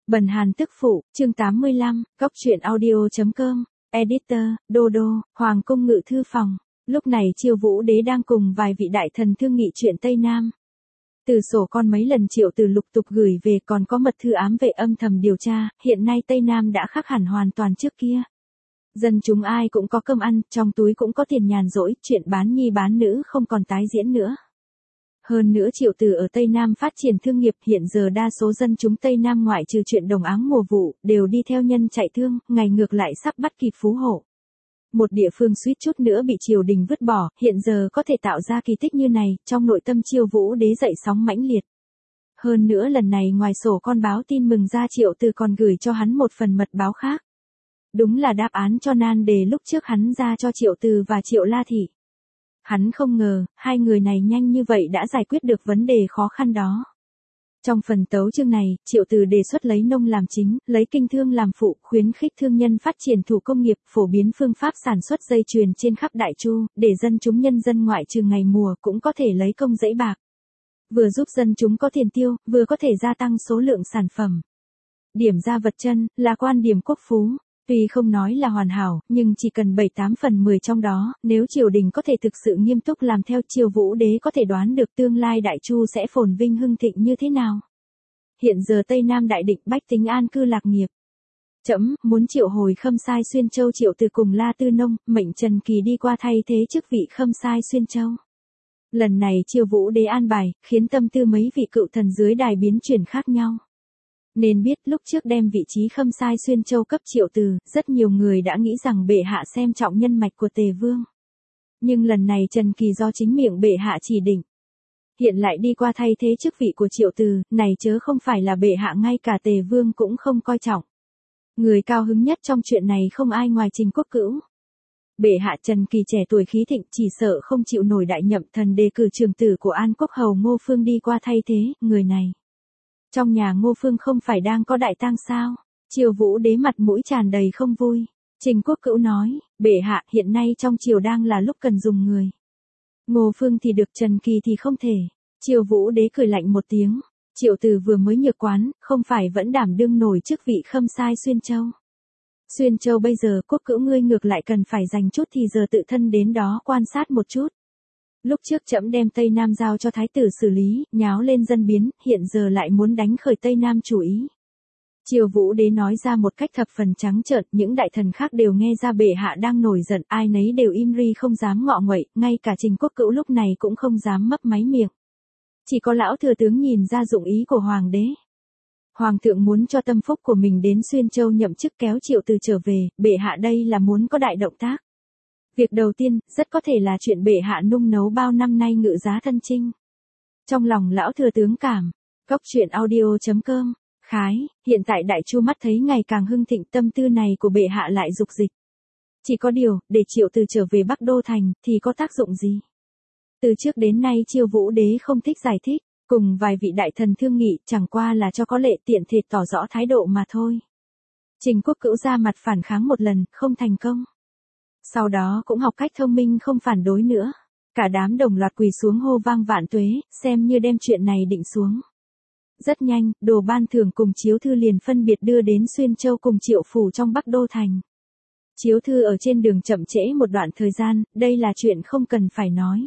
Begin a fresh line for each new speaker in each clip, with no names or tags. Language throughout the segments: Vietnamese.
Bần Hàn tức phụ, chương 85, góc truyện audio.com, editor, Dodo, Hoàng cung ngự thư phòng. Lúc này Chiêu Vũ Đế đang cùng vài vị đại thần thương nghị chuyện Tây Nam. Từ sổ con mấy lần Triệu Từ lục tục gửi về, còn có mật thư ám vệ âm thầm điều tra, hiện nay Tây Nam đã khác hẳn hoàn toàn trước kia. Dân chúng ai cũng có cơm ăn, trong túi cũng có tiền nhàn rỗi, chuyện bán nhi bán nữ không còn tái diễn nữa. Hơn nữa Triệu Từ ở Tây Nam phát triển thương nghiệp, hiện giờ đa số dân chúng Tây Nam ngoại trừ chuyện đồng áng mùa vụ, đều đi theo nhân chạy thương, ngày ngược lại sắp bắt kịp Phú Hộ. Một địa phương suýt chút nữa bị triều đình vứt bỏ, hiện giờ có thể tạo ra kỳ tích như này, trong nội tâm Chiêu Vũ Đế dậy sóng mãnh liệt. Hơn nữa lần này ngoài sổ con báo tin mừng ra, Triệu Từ còn gửi cho hắn một phần mật báo khác. Đúng là đáp án cho nan đề lúc trước hắn ra cho Triệu Từ và Triệu La Thị. Hắn không ngờ, hai người này nhanh như vậy đã giải quyết được vấn đề khó khăn đó. Trong phần tấu chương này, Triệu Từ đề xuất lấy nông làm chính, lấy kinh thương làm phụ, khuyến khích thương nhân phát triển thủ công nghiệp, phổ biến phương pháp sản xuất dây chuyền trên khắp Đại Chu, để dân chúng nhân dân ngoại trừ ngày mùa cũng có thể lấy công dẫy bạc. Vừa giúp dân chúng có tiền tiêu, vừa có thể gia tăng số lượng sản phẩm. Điểm ra vật chân, là quan điểm quốc phú. Tuy không nói là hoàn hảo, nhưng chỉ cần 7-8 phần 10 trong đó, nếu triều đình có thể thực sự nghiêm túc làm theo, Chiêu Vũ Đế có thể đoán được tương lai Đại Chu sẽ phồn vinh hưng thịnh như thế nào. Hiện giờ Tây Nam đại định, bách tính an cư lạc nghiệp. Trẫm muốn triệu hồi Khâm Sai Xuyên Châu Triệu Từ cùng La Tư Nông, mệnh Trần Kỳ đi qua thay thế chức vị Khâm Sai Xuyên Châu. Lần này Chiêu Vũ Đế an bài, khiến tâm tư mấy vị cựu thần dưới đài biến chuyển khác nhau. Nên biết lúc trước đem vị trí Khâm Sai Xuyên Châu cấp Triệu Từ, rất nhiều người đã nghĩ rằng bệ hạ xem trọng nhân mạch của Tề Vương. Nhưng lần này Trần Kỳ do chính miệng bệ hạ chỉ định. Hiện lại đi qua thay thế chức vị của Triệu Từ, này chớ không phải là bệ hạ ngay cả Tề Vương cũng không coi trọng. Người cao hứng nhất trong chuyện này không ai ngoài Trình Quốc Cữu. Bệ hạ Trần Kỳ trẻ tuổi khí thịnh, chỉ sợ không chịu nổi đại nhậm thần đề cử trường tử của An Quốc Hầu Ngô Phương đi qua thay thế, người này. Trong nhà Ngô Phương không phải đang có đại tang sao? Chiêu Vũ Đế mặt mũi tràn đầy không vui. Trình Quốc Cữu nói, bệ hạ, hiện nay trong triều đang là lúc cần dùng người. Ngô Phương thì được, Trần Kỳ thì không thể. Chiêu Vũ Đế cười lạnh một tiếng. Triệu Từ vừa mới nhược quán, không phải vẫn đảm đương nổi chức vị Khâm Sai Xuyên Châu. Xuyên Châu bây giờ Quốc Cữu ngươi ngược lại cần phải dành chút thì giờ tự thân đến đó quan sát một chút. Lúc trước trẫm đem Tây Nam giao cho thái tử xử lý, nháo lên dân biến, hiện giờ lại muốn đánh khởi Tây Nam chủ ý. Chiêu Vũ Đế nói ra một cách thập phần trắng trợn, những đại thần khác đều nghe ra bệ hạ đang nổi giận, ai nấy đều im ri không dám ngọ nguậy, ngay cả Trình Quốc Cữu lúc này cũng không dám mấp máy miệng. Chỉ có lão thừa tướng nhìn ra dụng ý của hoàng đế. Hoàng thượng muốn cho tâm phúc của mình đến Xuyên Châu nhậm chức kéo Triệu Từ trở về, bệ hạ đây là muốn có đại động tác. Việc đầu tiên, rất có thể là chuyện bệ hạ nung nấu bao năm nay ngự giá thân chinh. Trong lòng lão thừa tướng cảm, góc truyện audio.com, khái, hiện tại Đại Chu mắt thấy ngày càng hưng thịnh, tâm tư này của bệ hạ lại dục dịch. Chỉ có điều, để Triệu Từ trở về Bắc Đô Thành, thì có tác dụng gì? Từ trước đến nay Chiêu Vũ Đế không thích giải thích, cùng vài vị đại thần thương nghị, chẳng qua là cho có lệ tiện thể tỏ rõ thái độ mà thôi. Trình Quốc Cữu ra mặt phản kháng một lần, không thành công. Sau đó cũng học cách thông minh không phản đối nữa. Cả đám đồng loạt quỳ xuống hô vang vạn tuế, xem như đem chuyện này định xuống. Rất nhanh, đồ ban thưởng cùng chiếu thư liền phân biệt đưa đến Xuyên Châu cùng Triệu Phủ trong Bắc Đô Thành. Chiếu thư ở trên đường chậm trễ một đoạn thời gian, đây là chuyện không cần phải nói.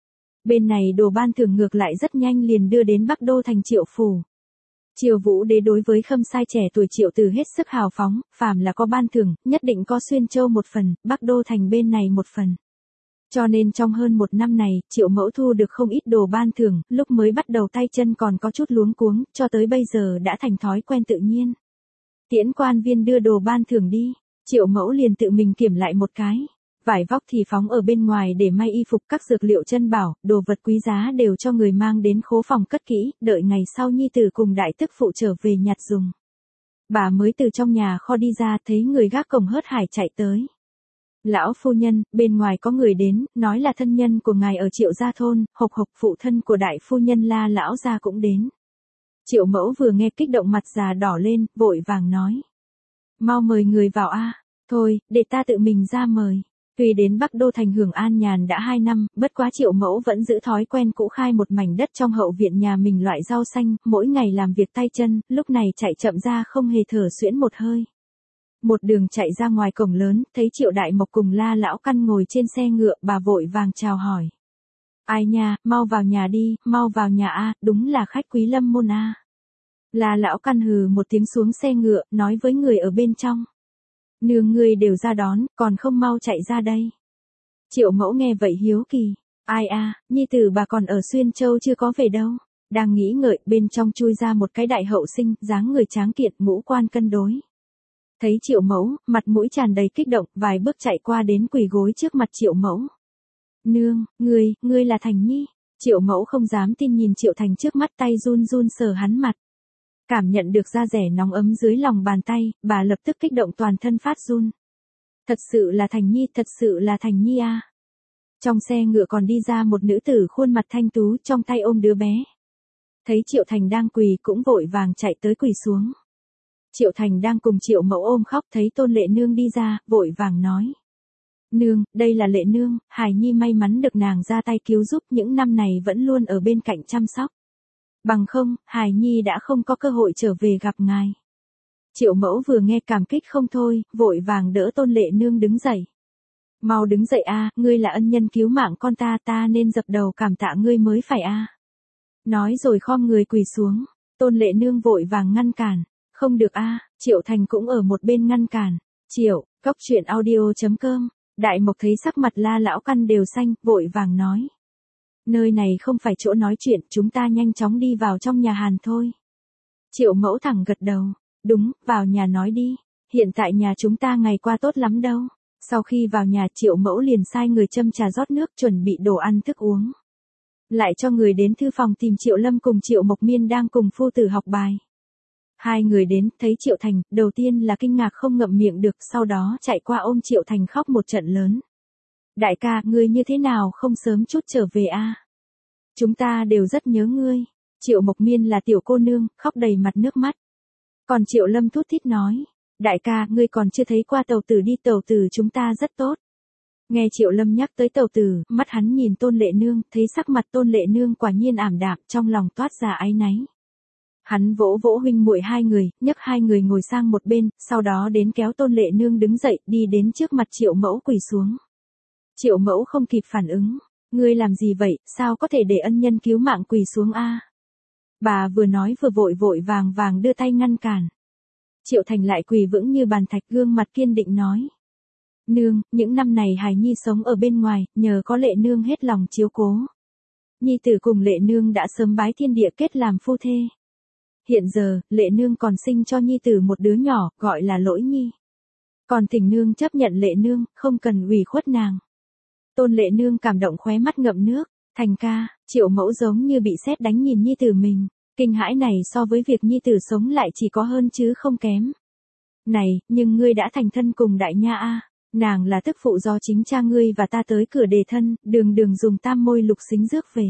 Bên này đồ ban thưởng ngược lại rất nhanh liền đưa đến Bắc Đô Thành Triệu Phủ. Chiêu Vũ Đế đối với Khâm Sai trẻ tuổi Triệu Từ hết sức hào phóng, phàm là có ban thưởng, nhất định có Xuyên Châu một phần, Bắc Đô Thành bên này một phần. Cho nên trong hơn một năm này, Triệu Mẫu thu được không ít đồ ban thưởng, lúc mới bắt đầu tay chân còn có chút luống cuống, cho tới bây giờ đã thành thói quen tự nhiên. Tiễn quan viên đưa đồ ban thưởng đi, Triệu Mẫu liền tự mình kiểm lại một cái. Vải vóc thì phóng ở bên ngoài để may y phục, các dược liệu chân bảo, đồ vật quý giá đều cho người mang đến khố phòng cất kỹ, đợi ngày sau nhi tử cùng đại tức phụ trở về nhặt dùng. Bà mới từ trong nhà kho đi ra, thấy người gác cổng hớt hải chạy tới. Lão phu nhân, bên ngoài có người đến, nói là thân nhân của ngài ở Triệu gia thôn, hộc phụ thân của đại phu nhân La lão gia cũng đến. Triệu Mẫu vừa nghe kích động mặt già đỏ lên, vội vàng nói. Mau mời người vào a. Thôi, để ta tự mình ra mời. Tuy đến Bắc Đô thành hưởng an nhàn đã 2 năm, bất quá Triệu Mẫu vẫn giữ thói quen cũ khai một mảnh đất trong hậu viện nhà mình loại rau xanh, mỗi ngày làm việc tay chân, lúc này chạy chậm ra không hề thở xuyễn một hơi. Một đường chạy ra ngoài cổng lớn, thấy Triệu Đại Mộc cùng La Lão Căn ngồi trên xe ngựa, bà vội vàng chào hỏi. Ai nha, mau vào nhà đi, mau vào nhà a, đúng là khách quý lâm môn a. La Lão Căn hừ một tiếng xuống xe ngựa, nói với người ở bên trong. Nương ngươi đều ra đón, còn không mau chạy ra đây. Triệu Mẫu nghe vậy hiếu kỳ. Ai a, nhi tử bà còn ở Xuyên Châu chưa có về đâu. Đang nghĩ ngợi, bên trong chui ra một cái đại hậu sinh, dáng người tráng kiện, ngũ quan cân đối. Thấy Triệu Mẫu, mặt mũi tràn đầy kích động, vài bước chạy qua đến quỳ gối trước mặt Triệu Mẫu. Nương, ngươi là Thành Nhi. Triệu Mẫu không dám tin nhìn Triệu Thành trước mắt, tay run run sờ hắn mặt. Cảm nhận được da rẻ nóng ấm dưới lòng bàn tay, bà lập tức kích động toàn thân phát run. Thật sự là Thành Nhi, thật sự là Thành Nhi a. Trong xe ngựa còn đi ra một nữ tử khuôn mặt thanh tú, trong tay ôm đứa bé. Thấy Triệu Thành đang quỳ cũng vội vàng chạy tới quỳ xuống. Triệu Thành đang cùng Triệu Mẫu ôm khóc, thấy Tôn Lệ Nương đi ra, vội vàng nói. Nương, đây là Lệ Nương, Hải Nhi may mắn được nàng ra tay cứu giúp, những năm này vẫn luôn ở bên cạnh chăm sóc. Bằng không, Hải Nhi đã không có cơ hội trở về gặp ngài. Triệu Mẫu vừa nghe cảm kích không thôi, vội vàng đỡ Tôn Lệ Nương đứng dậy. Mau đứng dậy a, ngươi là ân nhân cứu mạng con ta nên dập đầu cảm tạ ngươi mới phải a. Nói rồi khom người quỳ xuống, Tôn Lệ Nương vội vàng ngăn cản. Không được a, Triệu Thành cũng ở một bên ngăn cản. Cóc truyện audio.com. Đại Mộc thấy sắc mặt La Lão Căn đều xanh, vội vàng nói. Nơi này không phải chỗ nói chuyện, chúng ta nhanh chóng đi vào trong nhà Hàn thôi. Triệu Mẫu thẳng gật đầu. Đúng, vào nhà nói đi. Hiện tại nhà chúng ta ngày qua tốt lắm đâu. Sau khi vào nhà, Triệu Mẫu liền sai người châm trà rót nước, chuẩn bị đồ ăn thức uống. Lại cho người đến thư phòng tìm Triệu Lâm cùng Triệu Mộc Miên đang cùng phu tử học bài. Hai người đến, thấy Triệu Thành, đầu tiên là kinh ngạc không ngậm miệng được, sau đó chạy qua ôm Triệu Thành khóc một trận lớn. Đại ca, ngươi như thế nào không sớm chút trở về a? Chúng ta đều rất nhớ ngươi. Triệu Mộc Miên là tiểu cô nương, khóc đầy mặt nước mắt. Còn Triệu Lâm thút thít nói. Đại ca, ngươi còn chưa thấy qua tàu tử đi, tàu tử chúng ta rất tốt. Nghe Triệu Lâm nhắc tới tàu tử, mắt hắn nhìn Tôn Lệ Nương, thấy sắc mặt Tôn Lệ Nương quả nhiên ảm đạm, trong lòng toát ra áy náy. Hắn vỗ vỗ huynh muội hai người, nhấc hai người ngồi sang một bên, sau đó đến kéo Tôn Lệ Nương đứng dậy, đi đến trước mặt Triệu Mẫu quỳ xuống. Triệu Mẫu không kịp phản ứng. Ngươi làm gì vậy, sao có thể để ân nhân cứu mạng quỳ xuống a? Bà vừa nói vừa vội vàng đưa tay ngăn cản. Triệu Thành lại quỳ vững như bàn thạch, gương mặt kiên định nói. Nương, những năm này Hải Nhi sống ở bên ngoài, nhờ có Lệ Nương hết lòng chiếu cố. Nhi tử cùng Lệ Nương đã sớm bái thiên địa kết làm phu thê. Hiện giờ, Lệ Nương còn sinh cho Nhi tử một đứa nhỏ, gọi là Lỗi Nhi. Còn Tình Nương chấp nhận Lệ Nương, không cần ủy khuất nàng. Tôn Lệ Nương cảm động khóe mắt ngậm nước. Thành ca, Triệu Mẫu giống như bị sét đánh nhìn Nhi tử mình. Kinh hãi này so với việc Nhi tử sống lại chỉ có hơn chứ không kém. Này, nhưng ngươi đã thành thân cùng Đại Nha a. Nàng là tức phụ do chính cha ngươi và ta tới cửa đề thân, đường dùng tam môi lục xính rước về.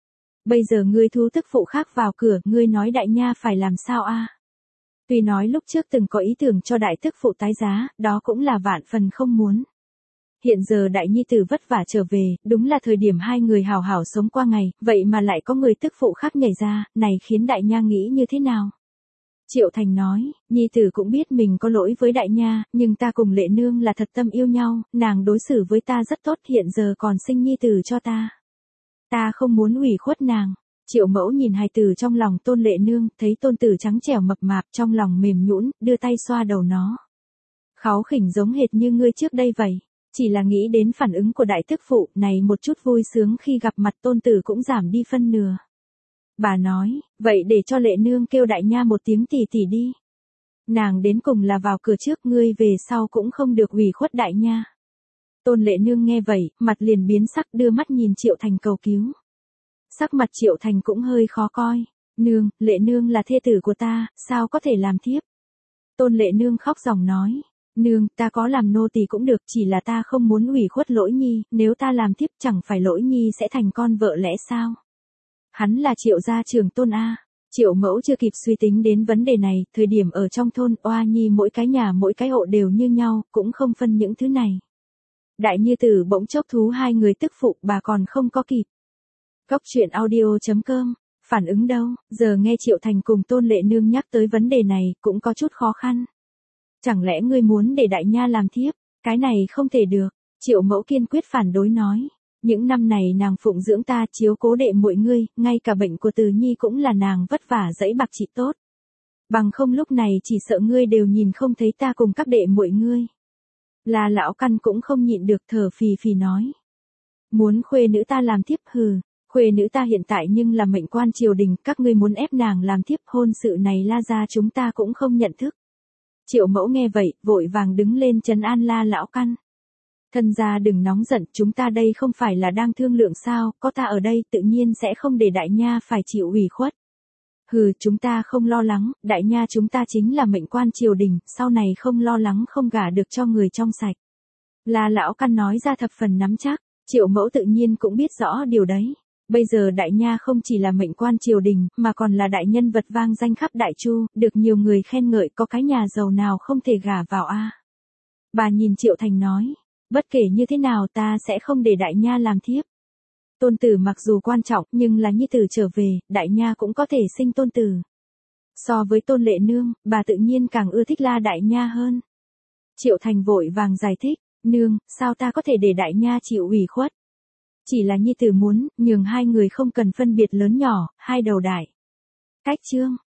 Bây giờ ngươi thu tức phụ khác vào cửa, ngươi nói Đại Nha phải làm sao a? Tuy nói lúc trước từng có ý tưởng cho đại tức phụ tái giá, đó cũng là vạn phần không muốn. Hiện giờ đại nhi tử vất vả trở về, đúng là thời điểm hai người hào hào sống qua ngày, vậy mà lại có người tức phụ khác nhảy ra, này khiến Đại Nha nghĩ như thế nào? Triệu Thành nói, nhi tử cũng biết mình có lỗi với Đại Nha, nhưng ta cùng Lệ Nương là thật tâm yêu nhau, nàng đối xử với ta rất tốt, hiện giờ còn sinh nhi tử cho ta. Ta không muốn ủy khuất nàng. Triệu Mẫu nhìn hài tử trong lòng Tôn Lệ Nương, thấy tôn tử trắng trẻo mập mạp trong lòng mềm nhũn, đưa tay xoa đầu nó. Kháu khỉnh giống hệt như ngươi trước đây vậy. Chỉ là nghĩ đến phản ứng của đại tức phụ này, một chút vui sướng khi gặp mặt tôn tử cũng giảm đi phân nửa. Bà nói, vậy để cho Lệ Nương kêu Đại Nha một tiếng tỷ tỷ đi. Nàng đến cùng là vào cửa trước, ngươi về sau cũng không được ủy khuất Đại Nha. Tôn Lệ Nương nghe vậy, mặt liền biến sắc, đưa mắt nhìn Triệu Thành cầu cứu. Sắc mặt Triệu Thành cũng hơi khó coi. Nương, Lệ Nương là thê tử của ta, sao có thể làm thiếp? Tôn Lệ Nương khóc ròng nói. Nương, ta có làm nô tỳ cũng được, chỉ là ta không muốn ủy khuất Lỗi Nhi, nếu ta làm thiếp chẳng phải Lỗi Nhi sẽ thành con vợ lẽ sao? Hắn là Triệu gia trưởng tôn a. Triệu Mẫu chưa kịp suy tính đến vấn đề này, thời điểm ở trong thôn, oa nhi mỗi cái nhà mỗi cái hộ đều như nhau, cũng không phân những thứ này. Đại Như Tử bỗng chốc thú hai người tức phụ, bà còn không có kịp. Góc truyện audio.com, phản ứng đâu, giờ nghe Triệu Thành cùng Tôn Lệ Nương nhắc tới vấn đề này, cũng có chút khó khăn. Chẳng lẽ ngươi muốn để Đại Nha làm thiếp, cái này không thể được, Triệu Mẫu kiên quyết phản đối nói. Những năm này nàng phụng dưỡng ta, chiếu cố đệ muội ngươi, ngay cả bệnh của Từ Nhi cũng là nàng vất vả dẫy bạc trị tốt. Bằng không lúc này chỉ sợ ngươi đều nhìn không thấy ta cùng các đệ muội ngươi. Là lão căn cũng không nhịn được thở phì phì nói. Muốn khuê nữ ta làm thiếp hừ, khuê nữ ta hiện tại nhưng là mệnh quan triều đình, các ngươi muốn ép nàng làm thiếp, hôn sự này La gia chúng ta cũng không nhận thức. Triệu Mẫu nghe vậy, vội vàng đứng lên trấn an La lão căn. Thân gia đừng nóng giận, chúng ta đây không phải là đang thương lượng sao, có ta ở đây tự nhiên sẽ không để Đại Nha phải chịu ủy khuất. Hừ, chúng ta không lo lắng, Đại Nha chúng ta chính là mệnh quan triều đình, sau này không lo lắng không gả được cho người trong sạch. La lão căn nói ra thập phần nắm chắc, Triệu Mẫu tự nhiên cũng biết rõ điều đấy. Bây giờ Đại Nha không chỉ là mệnh quan triều đình, mà còn là đại nhân vật vang danh khắp Đại Chu, được nhiều người khen ngợi, có cái nhà giàu nào không thể gả vào a. Bà nhìn Triệu Thành nói, bất kể như thế nào ta sẽ không để Đại Nha làm thiếp. Tôn tử mặc dù quan trọng, nhưng là nhi tử trở về, Đại Nha cũng có thể sinh tôn tử. So với Tôn Lệ Nương, bà tự nhiên càng ưa thích La Đại Nha hơn. Triệu Thành vội vàng giải thích, nương, sao ta có thể để Đại Nha chịu ủy khuất? Chỉ là nhi tử muốn, nhường hai người không cần phân biệt lớn nhỏ, hai đầu đại. Cách chương.